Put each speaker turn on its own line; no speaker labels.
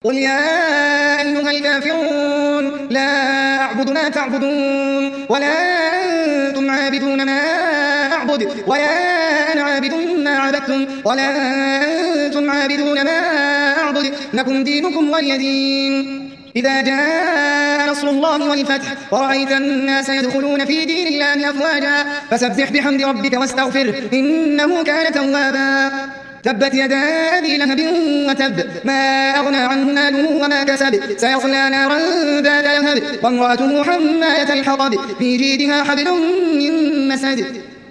قل يا أيها الكافرون لا أعبد ما تعبدون ولا أنتم عابدون ما أعبد ولا أنا عابد ما عبدتم ولا أنتم عابدون ما أعبد لكم دينكم ولي دين. إذا جاء نصر الله والفتح ورأيت الناس يدخلون في دين الله أفواجا فسبح بحمد ربك واستغفره إنه كان توابا. تبت يدا أبي لهب وتب ما أغنى عنه ماله وما كسب سيصلى نارا ذات لهب وامرأته حمالة الحطب في جيدها حبل من مسد.